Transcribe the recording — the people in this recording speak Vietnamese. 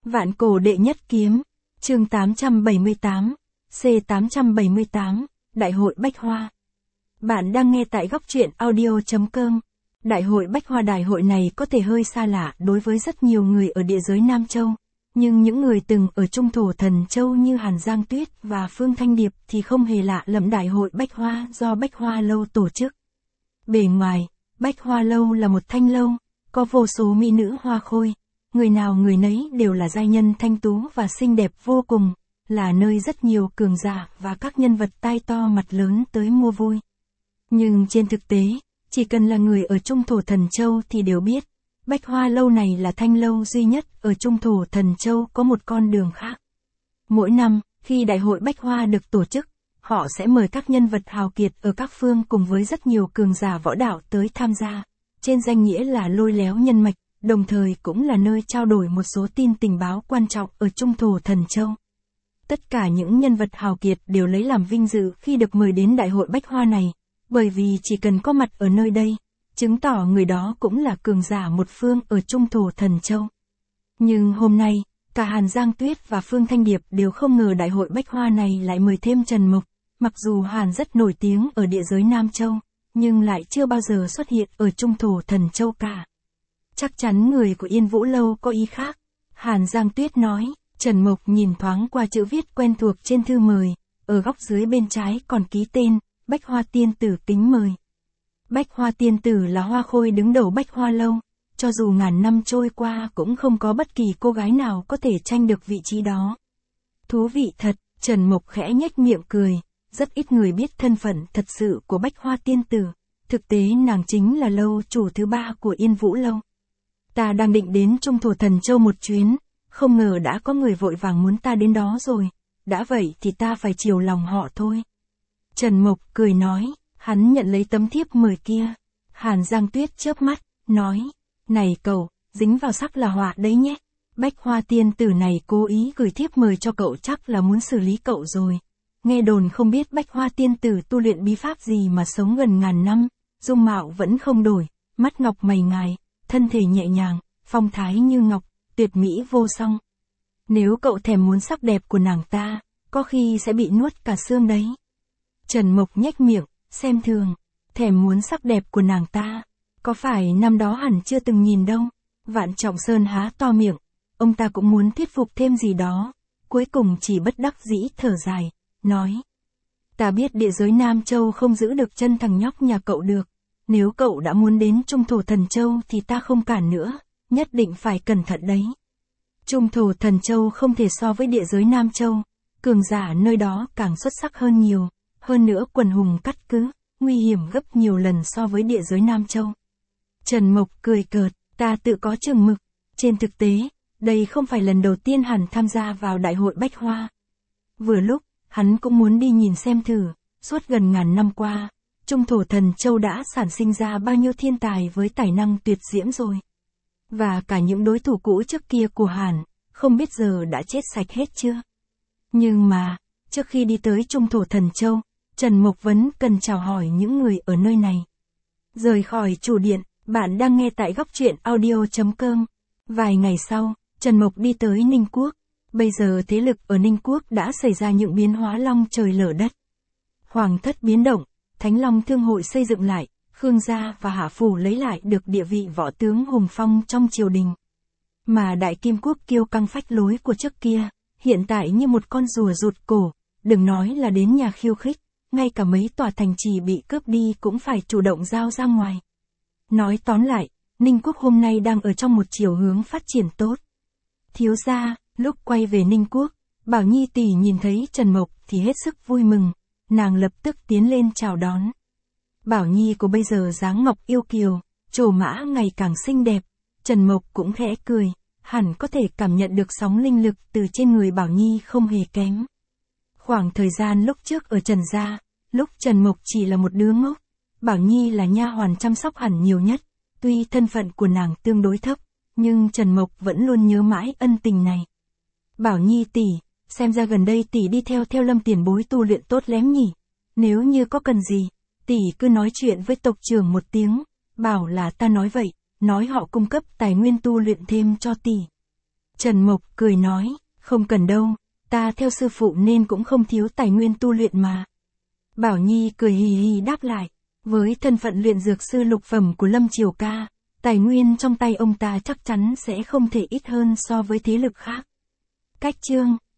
Vạn cổ đệ nhất kiếm, chương 878, C878, Đại hội Bách Hoa. Bạn đang nghe tại góc truyện audio.com. Đại hội Bách Hoa, đại hội này có thể hơi xa lạ đối với rất nhiều người ở địa giới Nam Châu, nhưng những người từng ở Trung Thổ Thần Châu như Hàn Giang Tuyết và Phương Thanh Điệp thì không hề lạ lẫm đại hội Bách Hoa do Bách Hoa Lâu tổ chức. Bề ngoài, Bách Hoa Lâu là một thanh lâu, có vô số mỹ nữ hoa khôi. Người nào người nấy đều là giai nhân thanh tú và xinh đẹp vô cùng, là nơi rất nhiều cường giả và các nhân vật tai to mặt lớn tới mua vui. Nhưng trên thực tế, chỉ cần là người ở Trung Thổ Thần Châu thì đều biết, Bách Hoa Lâu này là thanh lâu duy nhất ở Trung Thổ Thần Châu có một con đường khác. Mỗi năm, khi đại hội Bách Hoa được tổ chức, họ sẽ mời các nhân vật hào kiệt ở các phương cùng với rất nhiều cường giả võ đạo tới tham gia, trên danh nghĩa là lôi léo nhân mạch. Đồng thời cũng là nơi trao đổi một số tin tình báo quan trọng ở Trung Thổ Thần Châu. Tất cả những nhân vật hào kiệt đều lấy làm vinh dự khi được mời đến đại hội Bách Hoa này, bởi vì chỉ cần có mặt ở nơi đây, chứng tỏ người đó cũng là cường giả một phương ở Trung Thổ Thần Châu. Nhưng hôm nay, cả Hàn Giang Tuyết và Phương Thanh Điệp đều không ngờ đại hội Bách Hoa này lại mời thêm Trần Mộc, mặc dù Hàn rất nổi tiếng ở địa giới Nam Châu, nhưng lại chưa bao giờ xuất hiện ở Trung Thổ Thần Châu cả. Chắc chắn người của Yên Vũ Lâu có ý khác. Hàn Giang Tuyết nói. Trần Mộc nhìn thoáng qua chữ viết quen thuộc trên thư mời, ở góc dưới bên trái còn ký tên, Bách Hoa Tiên Tử kính mời. Bách Hoa Tiên Tử là hoa khôi đứng đầu Bách Hoa Lâu, cho dù ngàn năm trôi qua cũng không có bất kỳ cô gái nào có thể tranh được vị trí đó. Thú vị thật, Trần Mộc khẽ nhếch miệng cười, rất ít người biết thân phận thật sự của Bách Hoa Tiên Tử, thực tế nàng chính là lâu chủ thứ 3 của Yên Vũ Lâu. Ta đang định đến Trung Thổ Thần Châu một chuyến, không ngờ đã có người vội vàng muốn ta đến đó rồi, đã vậy thì ta phải chiều lòng họ thôi. Trần Mộc cười nói, hắn nhận lấy tấm thiếp mời kia. Hàn Giang Tuyết chớp mắt, nói, này cậu, dính vào sắc là họa đấy nhé. Bách Hoa Tiên Tử này cố ý gửi thiếp mời cho cậu chắc là muốn xử lý cậu rồi. Nghe đồn không biết Bách Hoa Tiên Tử tu luyện bí pháp gì mà sống gần ngàn năm, dung mạo vẫn không đổi, mắt ngọc mày ngài. Thân thể nhẹ nhàng, phong thái như ngọc, tuyệt mỹ vô song. Nếu cậu thèm muốn sắc đẹp của nàng ta, có khi sẽ bị nuốt cả xương đấy. Trần Mộc nhếch miệng, xem thường, thèm muốn sắc đẹp của nàng ta, có phải năm đó hẳn chưa từng nhìn đâu. Vạn Trọng Sơn há to miệng, ông ta cũng muốn thuyết phục thêm gì đó, cuối cùng chỉ bất đắc dĩ thở dài, nói. Ta biết địa giới Nam Châu không giữ được chân thằng nhóc nhà cậu được. Nếu cậu đã muốn đến Trung Thổ Thần Châu thì ta không cản nữa, nhất định phải cẩn thận đấy. Trung Thổ Thần Châu không thể so với địa giới Nam Châu, cường giả nơi đó càng xuất sắc hơn nhiều, hơn nữa quần hùng cắt cứ, nguy hiểm gấp nhiều lần so với địa giới Nam Châu. Trần Mộc cười cợt, ta tự có chừng mực, trên thực tế, đây không phải lần đầu tiên hắn tham gia vào đại hội Bách Hoa. Vừa lúc, hắn cũng muốn đi nhìn xem thử, suốt gần ngàn năm qua. Trung Thổ Thần Châu đã sản sinh ra bao nhiêu thiên tài với tài năng tuyệt diễm rồi. Và cả những đối thủ cũ trước kia của Hàn, không biết giờ đã chết sạch hết chưa. Nhưng mà, trước khi đi tới Trung Thổ Thần Châu, Trần Mộc vẫn cần chào hỏi những người ở nơi này. Rời khỏi chủ điện, bạn đang nghe tại góc truyện audio.com. Vài ngày sau, Trần Mộc đi tới Ninh Quốc. Bây giờ thế lực ở Ninh Quốc đã xảy ra những biến hóa long trời lở đất. Hoàng thất biến động. Thánh Long Thương hội xây dựng lại, Khương gia và Hạ Phủ lấy lại được địa vị võ tướng hùng phong trong triều đình. Mà Đại Kim Quốc kiêu căng phách lối của trước kia, hiện tại như một con rùa rụt cổ, đừng nói là đến nhà khiêu khích, ngay cả mấy tòa thành trì bị cướp đi cũng phải chủ động giao ra ngoài. Nói tóm lại, Ninh Quốc hôm nay đang ở trong một chiều hướng phát triển tốt. Thiếu gia, lúc quay về Ninh Quốc, Bảo Nhi tỷ nhìn thấy Trần Mộc thì hết sức vui mừng. Nàng lập tức tiến lên chào đón. Bảo Nhi của bây giờ dáng ngọc yêu kiều, trổ mã ngày càng xinh đẹp. Trần Mộc cũng khẽ cười, hẳn có thể cảm nhận được sóng linh lực từ trên người Bảo Nhi không hề kém. Khoảng thời gian lúc trước ở Trần gia, lúc Trần Mộc chỉ là một đứa ngốc, Bảo Nhi là nha hoàn chăm sóc hẳn nhiều nhất. Tuy thân phận của nàng tương đối thấp, nhưng Trần Mộc vẫn luôn nhớ mãi ân tình này. Bảo Nhi tỷ, xem ra gần đây tỷ đi theo Lâm tiền bối tu luyện tốt lắm nhỉ. Nếu như có cần gì, tỷ cứ nói chuyện với tộc trưởng một tiếng, bảo là ta nói vậy, nói họ cung cấp tài nguyên tu luyện thêm cho tỷ. Trần Mộc cười nói, không cần đâu, ta theo sư phụ nên cũng không thiếu tài nguyên tu luyện mà. Bảo Nhi cười hì hì đáp lại, với thân phận luyện dược sư lục phẩm của Lâm Triều Ca, tài nguyên trong tay ông ta chắc chắn sẽ không thể ít hơn so với thế lực khác. Cách chương